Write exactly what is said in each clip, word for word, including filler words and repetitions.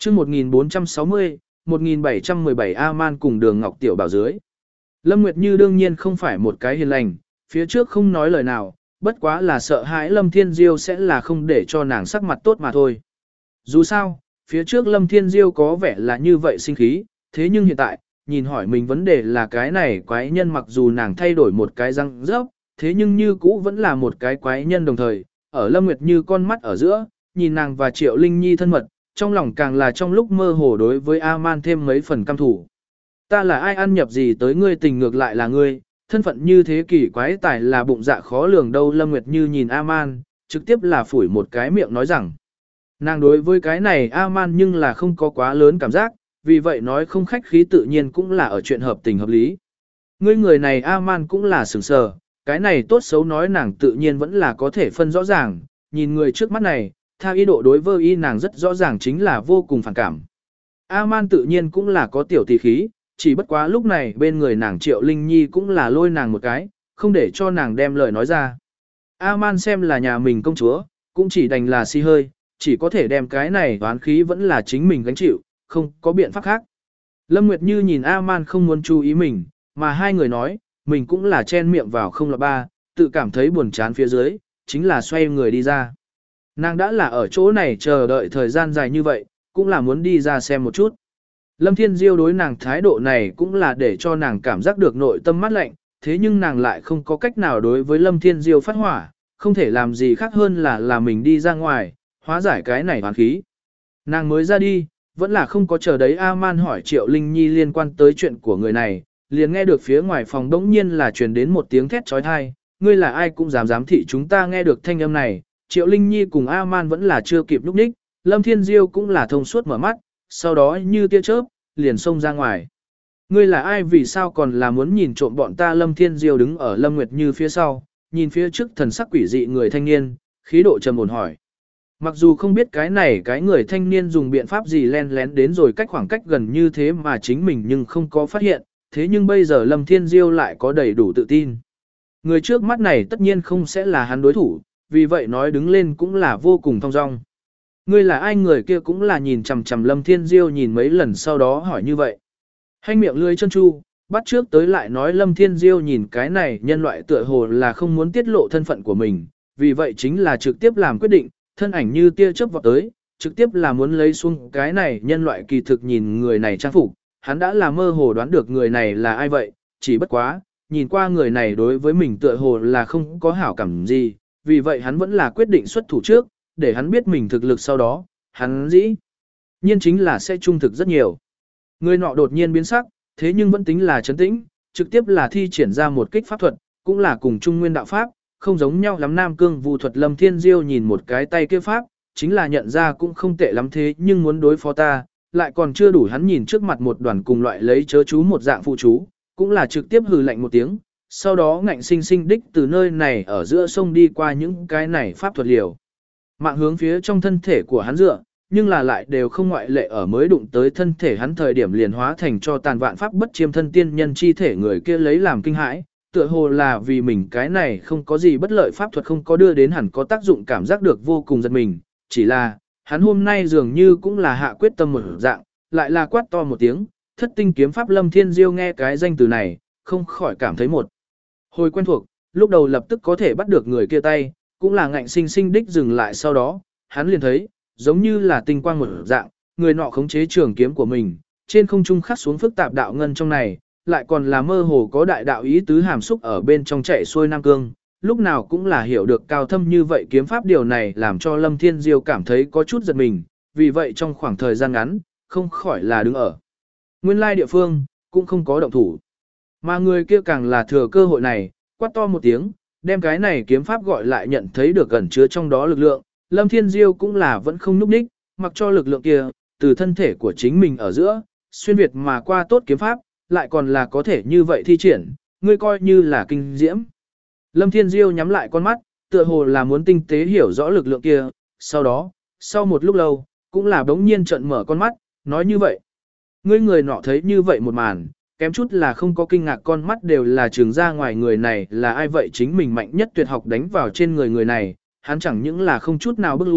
chương một nghìn bốn trăm sáu mươi, một nghìn bảy trăm mười bảy A-man cùng Đường Ngọc Tiểu bảo dưới. Lâm Nguyệt Như đương nhiên không phải một cái hiền lành, phía trước không nói lời nào, bất quá là sợ hãi Lâm Thiên Diêu sẽ là không để cho nàng sắc mặt tốt mà thôi. Dù sao, phía trước Lâm Thiên Diêu có vẻ là như vậy sinh khí, thế nhưng hiện tại, nhìn hỏi mình vấn đề là cái này quái nhân mặc dù nàng thay đổi một cái răng rớp, thế nhưng như cũ vẫn là một cái quái nhân đồng thời, ở Lâm Nguyệt Như con mắt ở giữa, nhìn nàng và Triệu Linh Nhi thân mật, trong lòng càng là trong lúc mơ hồ đối với A-man thêm mấy phần căm thủ. Ta là ai ăn nhập gì tới ngươi tình ngược lại là ngươi, thân phận như thế kỷ quái tài là bụng dạ khó lường đâu. Lâm Nguyệt Như nhìn A-man, trực tiếp là phủi một cái miệng nói rằng, nàng đối với cái này A-man nhưng là không có quá lớn cảm giác, vì vậy nói không khách khí tự nhiên cũng là ở chuyện hợp tình hợp lý. Ngươi người này A-man cũng là sừng sờ, cái này tốt xấu nói nàng tự nhiên vẫn là có thể phân rõ ràng, nhìn người trước mắt này, tha ý độ đối với y nàng rất rõ ràng chính là vô cùng phản cảm. A-man tự nhiên cũng là có tiểu tỷ khí, chỉ bất quá lúc này bên người nàng Triệu Linh Nhi cũng là lôi nàng một cái, không để cho nàng đem lời nói ra. A-man xem là nhà mình công chúa, cũng chỉ đành là si hơi, chỉ có thể đem cái này toán khí vẫn là chính mình gánh chịu, không có biện pháp khác. Lâm Nguyệt Như nhìn A-man không muốn chú ý mình, mà hai người nói, mình cũng là chen miệng vào không là ba, tự cảm thấy buồn chán phía dưới, chính là xoay người đi ra. Nàng đã là ở chỗ này chờ đợi thời gian dài như vậy, cũng là muốn đi ra xem một chút. Lâm Thiên Diêu đối nàng thái độ này cũng là để cho nàng cảm giác được nội tâm mát lạnh, thế nhưng nàng lại không có cách nào đối với Lâm Thiên Diêu phát hỏa, không thể làm gì khác hơn là là mình đi ra ngoài, hóa giải cái này hoàn khí. Nàng mới ra đi, vẫn là không có chờ đấy A-man hỏi Triệu Linh Nhi liên quan tới chuyện của người này, liền nghe được phía ngoài phòng đống nhiên là truyền đến một tiếng thét trói thai, ngươi là ai cũng dám giám thị chúng ta. Nghe được thanh âm này, Triệu Linh Nhi cùng A-man vẫn là chưa kịp lúc ních, Lâm Thiên Diêu cũng là thông suốt mở mắt, sau đó như tia chớp, liền xông ra ngoài. Ngươi là ai vì sao còn là muốn nhìn trộm bọn ta? Lâm Thiên Diêu đứng ở Lâm Nguyệt Như phía sau, nhìn phía trước thần sắc quỷ dị người thanh niên, khí độ trầm ổn hỏi. Mặc dù không biết cái này cái người thanh niên dùng biện pháp gì len lén đến rồi cách khoảng cách gần như thế mà chính mình nhưng không có phát hiện, thế nhưng bây giờ Lâm Thiên Diêu lại có đầy đủ tự tin. Người trước mắt này tất nhiên không sẽ là hắn đối thủ, vì vậy nói đứng lên cũng là vô cùng thong dong. Ngươi là ai? Người kia cũng là nhìn chằm chằm Lâm Thiên Diêu nhìn mấy lần sau đó hỏi như vậy. Hanh miệng lưỡi chân chu, bắt trước tới lại nói Lâm Thiên Diêu nhìn cái này nhân loại tựa hồ là không muốn tiết lộ thân phận của mình, vì vậy chính là trực tiếp làm quyết định, thân ảnh như tia chớp vọt tới, trực tiếp là muốn lấy xuống cái này nhân loại. Kỳ thực nhìn người này trang phục, hắn đã là mơ hồ đoán được người này là ai vậy, chỉ bất quá, nhìn qua người này đối với mình tựa hồ là không có hảo cảm gì, vì vậy hắn vẫn là quyết định xuất thủ trước, để hắn biết mình thực lực sau đó, hắn dĩ nhiên chính là sẽ trung thực rất nhiều. Người nọ đột nhiên biến sắc, thế nhưng vẫn tính là trấn tĩnh, trực tiếp là thi triển ra một kích pháp thuật, cũng là cùng trung nguyên đạo pháp, không giống nhau lắm. Nam cương vu thuật. Lâm Thiên Diêu nhìn một cái tay kia pháp, chính là nhận ra cũng không tệ lắm, thế nhưng muốn đối phó ta, lại còn chưa đủ. Hắn nhìn trước mặt một đoàn cùng loại lấy chớ chú một dạng phụ chú, cũng là trực tiếp hừ lạnh một tiếng, sau đó ngạnh sinh sinh đích từ nơi này ở giữa sông đi qua những cái này pháp thuật liều mạng hướng phía trong thân thể của hắn dựa, nhưng là lại đều không ngoại lệ ở mới đụng tới thân thể hắn thời điểm liền hóa thành cho tàn vạn pháp bất chiêm thân tiên nhân chi thể. Người kia lấy làm kinh hãi, tựa hồ là vì mình cái này không có gì bất lợi pháp thuật không có đưa đến hẳn có tác dụng, cảm giác được vô cùng giật mình. Chỉ là hắn hôm nay dường như cũng là hạ quyết tâm một dạng, lại là quát to một tiếng, thất tinh kiếm pháp. Lâm Thiên Diêu nghe cái danh từ này, không khỏi cảm thấy một hồi quen thuộc, lúc đầu lập tức có thể bắt được người kia tay, cũng là ngạnh sinh sinh đích dừng lại, sau đó, hắn liền thấy, giống như là tinh quang một dạng, người nọ khống chế trường kiếm của mình, trên không trung khắc xuống phức tạp đạo ngân trong này, lại còn là mơ hồ có đại đạo ý tứ hàm xúc ở bên trong chạy xuôi Nam Cương, lúc nào cũng là hiểu được cao thâm như vậy kiếm pháp. Điều này làm cho Lâm Thiên Diêu cảm thấy có chút giật mình, vì vậy trong khoảng thời gian ngắn, không khỏi là đứng ở nguyên lai địa phương, cũng không có động thủ. Mà người kia càng là thừa cơ hội này, quát to một tiếng, đem cái này kiếm pháp gọi lại, nhận thấy được ẩn chứa trong đó lực lượng. Lâm Thiên Diêu cũng là vẫn không núp ních, mặc cho lực lượng kia, từ thân thể của chính mình ở giữa, xuyên việt mà qua tốt kiếm pháp, lại còn là có thể như vậy thi triển, ngươi coi như là kinh diễm. Lâm Thiên Diêu nhắm lại con mắt, tựa hồ là muốn tinh tế hiểu rõ lực lượng kia, sau đó, sau một lúc lâu, cũng là bỗng nhiên trợn mở con mắt, nói như vậy. Ngươi người nọ thấy như vậy một màn, kém chút là không có kinh ngạc, con mắt đều là trừng ra ngoài. Người này là ai vậy? Chính mình mạnh nhất tuyệt học đánh vào trên người người này, hắn chẳng những là không chút nào bước lui,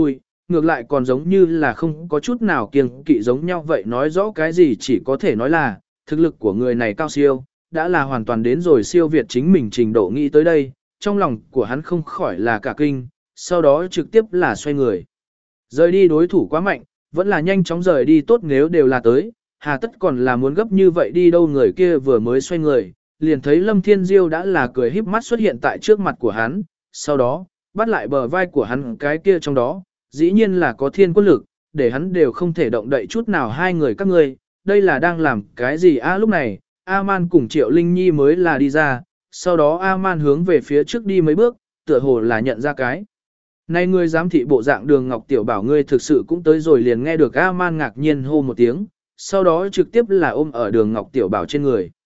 ngược lại còn giống như là không có chút nào kiêng kỵ giống nhau vậy, nói rõ cái gì chỉ có thể nói là, thực lực của người này cao siêu, đã là hoàn toàn đến rồi siêu việt chính mình trình độ. Nghĩ tới đây, trong lòng của hắn không khỏi là cả kinh, sau đó trực tiếp là xoay người. Rời đi, đối thủ quá mạnh, vẫn là nhanh chóng rời đi tốt, nếu đều là tới, hà tất còn là muốn gấp như vậy đi đâu. Người kia vừa mới xoay người, liền thấy Lâm Thiên Diêu đã là cười híp mắt xuất hiện tại trước mặt của hắn, sau đó, bắt lại bờ vai của hắn, cái kia trong đó, dĩ nhiên là có thiên quân lực, để hắn đều không thể động đậy chút nào. Hai người các ngươi, đây là đang làm cái gì a? Lúc này, A-man cùng Triệu Linh Nhi mới là đi ra, sau đó A-man hướng về phía trước đi mấy bước, tựa hồ là nhận ra cái. Này ngươi giám thị bộ dạng Đường Ngọc Tiểu bảo ngươi thực sự cũng tới rồi. Liền nghe được A-man ngạc nhiên hô một tiếng, sau đó trực tiếp là ôm ở Đường Ngọc Tiểu bảo trên người.